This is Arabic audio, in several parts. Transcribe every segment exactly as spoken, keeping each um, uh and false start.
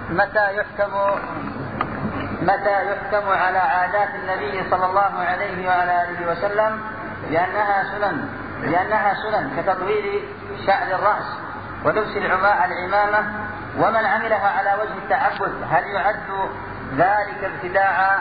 متى يحكم متى يحكم على عادات النبي صلى الله عليه وعلى آله وسلم لأنها سنن لأنها سنن كتطويل شعر الرأس ولبس العماء العمامة، ومن عملها على وجه التعبد هل يعد ذلك ابتداعا؟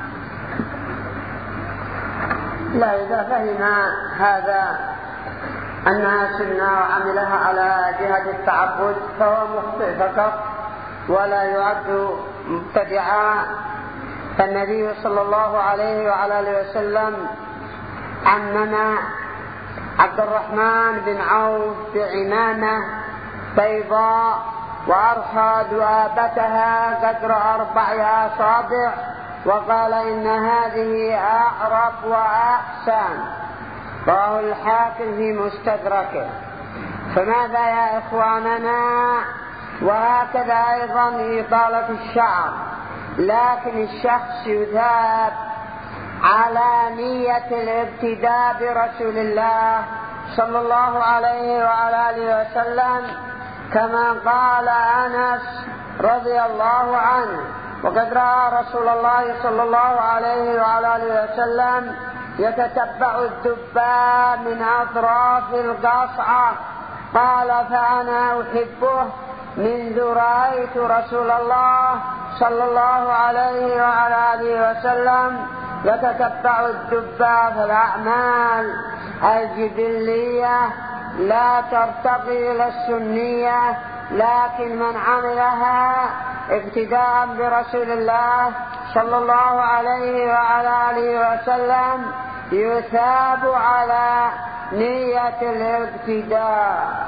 لا، إذا فهم هذا أنها سنة وعملها على جهة التعبد فهو مخطئ فقط ولا يعد مبتدعا. فالنبي صلى الله عليه وعلى آله وسلم عمم عبد الرحمن بن عوف بعمامة بيضاء وأرخى ذؤابتها قدر أربع أصابع وقال إن هذه أعرف وأحسن، رواه الحاكم في مستدركه. فماذا يا إخواننا؟ وهكذا أيضا إطالة الشعر، لكن الشخص يثاب على نية الابتداء برسول الله صلى الله عليه وعلى آله وسلم، كما قال أنس رضي الله عنه: وقد رأى رسول الله صلى الله عليه وعلى آله وسلم يتتبع الدباء من أطراف القصعة، قال: فأنا أحبه منذ رأيت رسول الله صلى الله عليه وعلى آله وسلم يتتبع الدباء. فالأعمال الجبلية لا ترتقي إلى السنية، لكن من عملها ابتداء برسول الله صلى الله عليه وعلى آله وسلم يثاب على نية الابتداء.